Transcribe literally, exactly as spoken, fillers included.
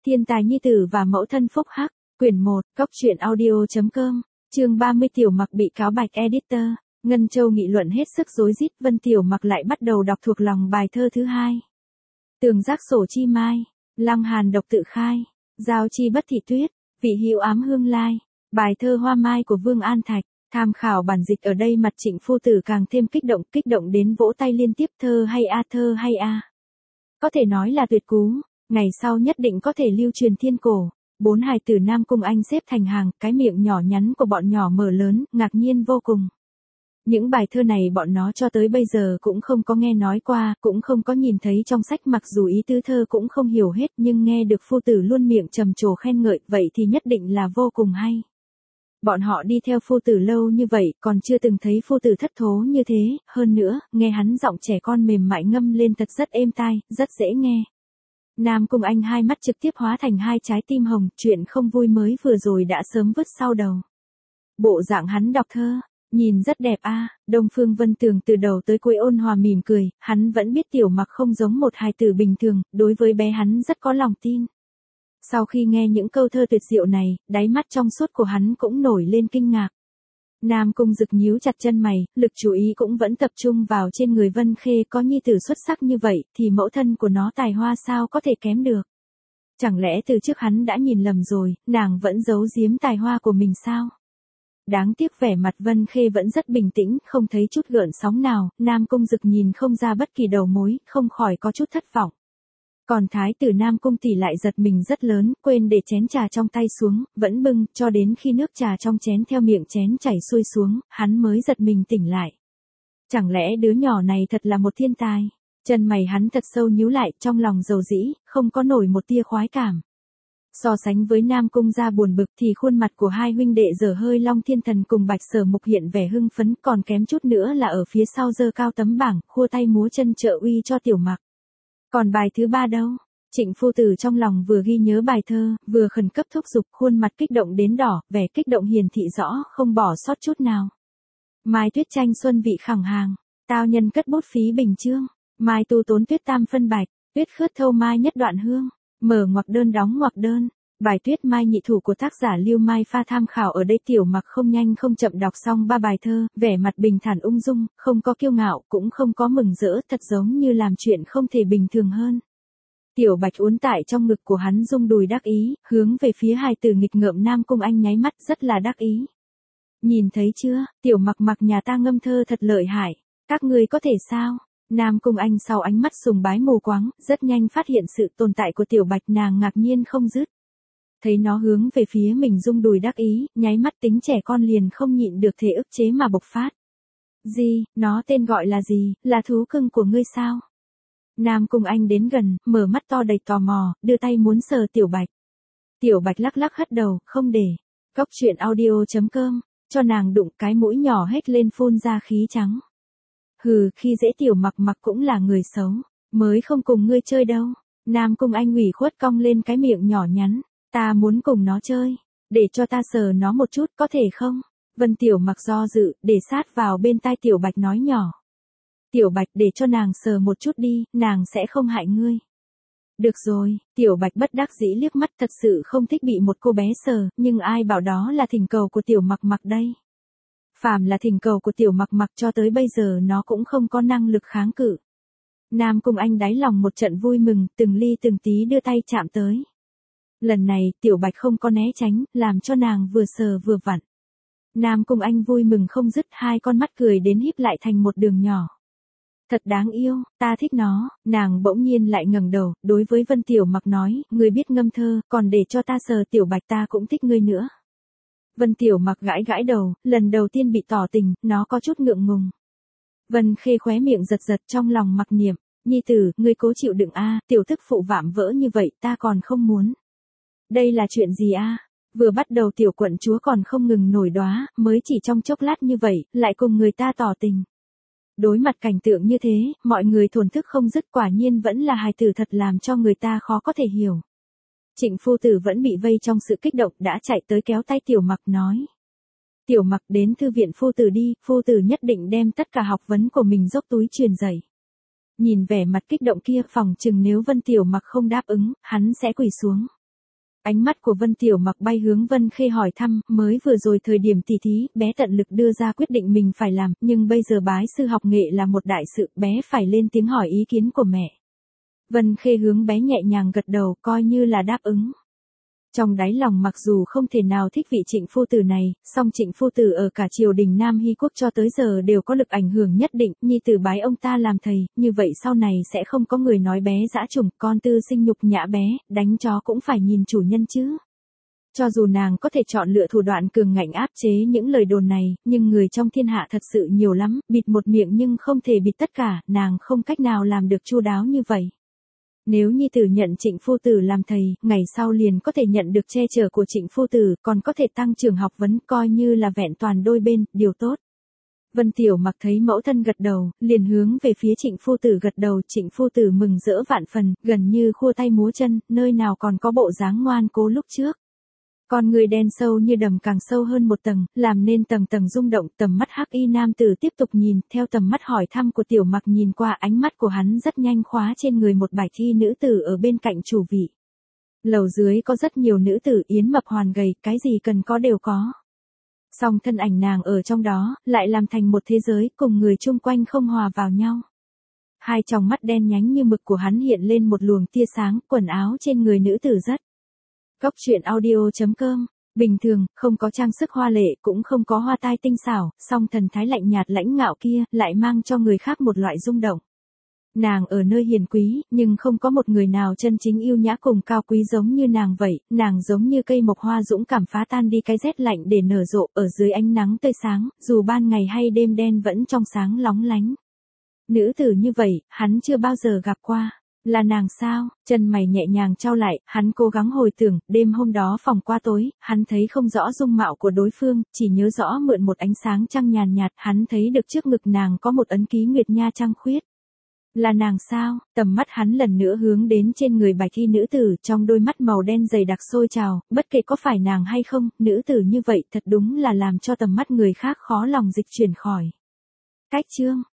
Thiên tài nhi tử và mẫu thân phúc hắc, quyển một, góc truyện audio.com, chương ba mươi Tiểu Mặc bị cáo bạch editor, Ngân Châu nghị luận hết sức rối rít, Vân Tiểu Mặc lại bắt đầu đọc thuộc lòng bài thơ thứ hai. Tường giác sổ chi mai, lăng hàn độc tự khai, giao chi bất thị tuyết, vị hữu ám hương lai, bài thơ Hoa Mai của Vương An Thạch. Tham khảo bản dịch ở đây mặt Trịnh phu tử càng thêm kích động, kích động đến vỗ tay liên tiếp, thơ hay a, thơ hay a. Có thể nói là tuyệt cú, ngày sau nhất định có thể lưu truyền thiên cổ. Bốn hài tử Nam Cung Anh xếp thành hàng, cái miệng nhỏ nhắn của bọn nhỏ mở lớn, ngạc nhiên vô cùng. Những bài thơ này bọn nó cho tới bây giờ cũng không có nghe nói qua, cũng không có nhìn thấy trong sách, mặc dù ý tứ thơ cũng không hiểu hết, nhưng nghe được phu tử luôn miệng trầm trồ khen ngợi, vậy thì nhất định là vô cùng hay. Bọn họ đi theo phu tử lâu như vậy, còn chưa từng thấy phu tử thất thố như thế, hơn nữa, nghe hắn giọng trẻ con mềm mại ngâm lên thật rất êm tai, rất dễ nghe. Nam Cung Anh hai mắt trực tiếp hóa thành hai trái tim hồng, chuyện không vui mới vừa rồi đã sớm vứt sau đầu. Bộ dạng hắn đọc thơ, nhìn rất đẹp a. À. Đông Phương Vân Tường từ đầu tới cuối ôn hòa mỉm cười, hắn vẫn biết Tiểu Mặc không giống một hài tử bình thường, đối với bé hắn rất có lòng tin. Sau khi nghe những câu thơ tuyệt diệu này, đáy mắt trong suốt của hắn cũng nổi lên kinh ngạc. Nam Cung Dực nhíu chặt chân mày, lực chú ý cũng vẫn tập trung vào trên người Vân Khê, có nhi tử xuất sắc như vậy, thì mẫu thân của nó tài hoa sao có thể kém được. Chẳng lẽ từ trước hắn đã nhìn lầm rồi, nàng vẫn giấu giếm tài hoa của mình sao? Đáng tiếc vẻ mặt Vân Khê vẫn rất bình tĩnh, không thấy chút gợn sóng nào, Nam Cung Dực nhìn không ra bất kỳ đầu mối, không khỏi có chút thất vọng. Còn thái tử Nam Cung tỷ lại giật mình rất lớn, quên để chén trà trong tay xuống, vẫn bưng, cho đến khi nước trà trong chén theo miệng chén chảy xuôi xuống, hắn mới giật mình tỉnh lại. Chẳng lẽ đứa nhỏ này thật là một thiên tài? Chân mày hắn thật sâu nhíu lại, trong lòng dầu dĩ, không có nổi một tia khoái cảm. So sánh với Nam Cung gia buồn bực thì khuôn mặt của hai huynh đệ Dở Hơi Long Thiên Thần cùng Bạch Sở Mục hiện vẻ hưng phấn, còn kém chút nữa là ở phía sau giơ cao tấm bảng, khua tay múa chân trợ uy cho Tiểu Mặc. Còn bài thứ ba đâu? Trịnh phu tử trong lòng vừa ghi nhớ bài thơ, vừa khẩn cấp thúc giục, khuôn mặt kích động đến đỏ, vẻ kích động hiển thị rõ, không bỏ sót chút nào. Mai tuyết tranh xuân vị khẳng hàng, tao nhân cất bút phí bình chương, mai tu tốn tuyết tam phân bạch, tuyết khướt thâu mai nhất đoạn hương, mở ngoặc đơn đóng ngoặc đơn. Bài tuyết mai nhị thủ của tác giả Lưu Mai Pha tham khảo ở đây. Tiểu Mặc không nhanh không chậm đọc xong ba bài thơ, vẻ mặt bình thản ung dung, không có kiêu ngạo, cũng không có mừng rỡ, thật giống như làm chuyện không thể bình thường hơn. Tiểu Bạch uốn tại trong ngực của hắn rung đùi đắc ý, hướng về phía hài tử nghịch ngợm Nam Cung Anh nháy mắt rất là đắc ý. Nhìn thấy chưa, Tiểu Mặc mặc nhà ta ngâm thơ thật lợi hại, các ngươi có thể sao? Nam Cung Anh sau ánh mắt sùng bái mù quáng, rất nhanh phát hiện sự tồn tại của Tiểu Bạch, nàng ngạc nhiên không dứt. Thấy nó hướng về phía mình rung đùi đắc ý, nháy mắt tính trẻ con liền không nhịn được thể ức chế mà bộc phát. Gì, nó tên gọi là gì, là thú cưng của ngươi sao? Nam Cung Anh đến gần, mở mắt to đầy tò mò, đưa tay muốn sờ Tiểu Bạch. Tiểu Bạch lắc lắc hất đầu, không để. Góc truyện audio.com, cho nàng đụng cái mũi nhỏ hết lên phun ra khí trắng. Hừ, khi dễ Tiểu Mặc Mặc cũng là người xấu, mới không cùng ngươi chơi đâu. Nam Cung Anh ủy khuất cong lên cái miệng nhỏ nhắn. Ta muốn cùng nó chơi, để cho ta sờ nó một chút có thể không? Vân Tiểu Mặc do dự, để sát vào bên tai Tiểu Bạch nói nhỏ. Tiểu Bạch, để cho nàng sờ một chút đi, nàng sẽ không hại ngươi. Được rồi, Tiểu Bạch bất đắc dĩ liếc mắt, thật sự không thích bị một cô bé sờ, nhưng ai bảo đó là thỉnh cầu của Tiểu Mặc Mặc đây. Phàm là thỉnh cầu của Tiểu Mặc Mặc cho tới bây giờ nó cũng không có năng lực kháng cự. Nam Cung Anh đáy lòng một trận vui mừng, từng ly từng tí đưa tay chạm tới. Lần này, Tiểu Bạch không có né tránh, làm cho nàng vừa sờ vừa vặn. Nam Cung Anh vui mừng không dứt, hai con mắt cười đến híp lại thành một đường nhỏ. Thật đáng yêu, ta thích nó. Nàng bỗng nhiên lại ngẩng đầu, đối với Vân Tiểu Mặc nói, ngươi biết ngâm thơ, còn để cho ta sờ Tiểu Bạch ta cũng thích ngươi nữa. Vân Tiểu Mặc gãi gãi đầu, lần đầu tiên bị tỏ tình, nó có chút ngượng ngùng. Vân Khê khóe miệng giật giật, trong lòng mặc niệm, nhi tử, ngươi cố chịu đựng a, tiểu thức phụ vạm vỡ như vậy ta còn không muốn. Đây là chuyện gì a? À? Vừa bắt đầu tiểu quận chúa còn không ngừng nổi đóa, mới chỉ trong chốc lát như vậy, lại cùng người ta tỏ tình. Đối mặt cảnh tượng như thế, mọi người thổn thức không dứt, quả nhiên vẫn là hài tử thật làm cho người ta khó có thể hiểu. Trịnh phu tử vẫn bị vây trong sự kích động, đã chạy tới kéo tay Tiểu Mặc nói. Tiểu Mặc, đến thư viện phu tử đi, phu tử nhất định đem tất cả học vấn của mình dốc túi truyền dạy. Nhìn vẻ mặt kích động kia, phòng chừng nếu Vân Tiểu Mặc không đáp ứng, hắn sẽ quỳ xuống. Ánh mắt của Vân Tiểu Mặc bay hướng Vân Khê hỏi thăm, mới vừa rồi thời điểm tỉ thí, bé tận lực đưa ra quyết định mình phải làm, nhưng bây giờ bái sư học nghệ là một đại sự, bé phải lên tiếng hỏi ý kiến của mẹ. Vân Khê hướng bé nhẹ nhàng gật đầu, coi như là đáp ứng. Trong đáy lòng mặc dù không thể nào thích vị Trịnh phu tử này, song Trịnh phu tử ở cả triều đình Nam Hy quốc cho tới giờ đều có lực ảnh hưởng nhất định, nhi tử bái ông ta làm thầy, như vậy sau này sẽ không có người nói bé dã trùng, con tư sinh nhục nhã bé, đánh chó cũng phải nhìn chủ nhân chứ. Cho dù nàng có thể chọn lựa thủ đoạn cường ngạnh áp chế những lời đồn này, nhưng người trong thiên hạ thật sự nhiều lắm, bịt một miệng nhưng không thể bịt tất cả, nàng không cách nào làm được chu đáo như vậy. Nếu nhi tử nhận Trịnh phu tử làm thầy, ngày sau liền có thể nhận được che chở của Trịnh phu tử, còn có thể tăng trưởng học vấn, coi như là vẹn toàn đôi bên, điều tốt. Vân Tiểu Mặc thấy mẫu thân gật đầu, liền hướng về phía Trịnh phu tử gật đầu, Trịnh phu tử mừng rỡ vạn phần, gần như khua tay múa chân, nơi nào còn có bộ dáng ngoan cố lúc trước. Con người đen sâu như đầm càng sâu hơn một tầng, làm nên tầng tầng rung động, tầm mắt hắc y nam tử tiếp tục nhìn, theo tầm mắt hỏi thăm của Tiểu Mặc nhìn qua, ánh mắt của hắn rất nhanh khóa trên người một bài thi nữ tử ở bên cạnh chủ vị. Lầu dưới có rất nhiều nữ tử yến mập hoàn gầy, cái gì cần có đều có. Song thân ảnh nàng ở trong đó, lại làm thành một thế giới, cùng người chung quanh không hòa vào nhau. Hai tròng mắt đen nhánh như mực của hắn hiện lên một luồng tia sáng, quần áo trên người nữ tử rất. Góc truyện audio chấm com. Bình thường, không có trang sức hoa lệ, cũng không có hoa tai tinh xảo, song thần thái lạnh nhạt lãnh ngạo kia, lại mang cho người khác một loại rung động. Nàng ở nơi hiền quý, nhưng không có một người nào chân chính yêu nhã cùng cao quý giống như nàng vậy, nàng giống như cây mộc hoa dũng cảm phá tan đi cái rét lạnh để nở rộ, ở dưới ánh nắng tươi sáng, dù ban ngày hay đêm đen vẫn trong sáng lóng lánh. Nữ tử như vậy, hắn chưa bao giờ gặp qua. Là nàng sao? Chân mày nhẹ nhàng trao lại, hắn cố gắng hồi tưởng, đêm hôm đó phòng qua tối, hắn thấy không rõ dung mạo của đối phương, chỉ nhớ rõ mượn một ánh sáng trăng nhàn nhạt, hắn thấy được trước ngực nàng có một ấn ký nguyệt nha trăng khuyết. Là nàng sao? Tầm mắt hắn lần nữa hướng đến trên người bài thi nữ tử, trong đôi mắt màu đen dày đặc sôi trào, bất kể có phải nàng hay không, nữ tử như vậy thật đúng là làm cho tầm mắt người khác khó lòng dịch chuyển khỏi. Cách chương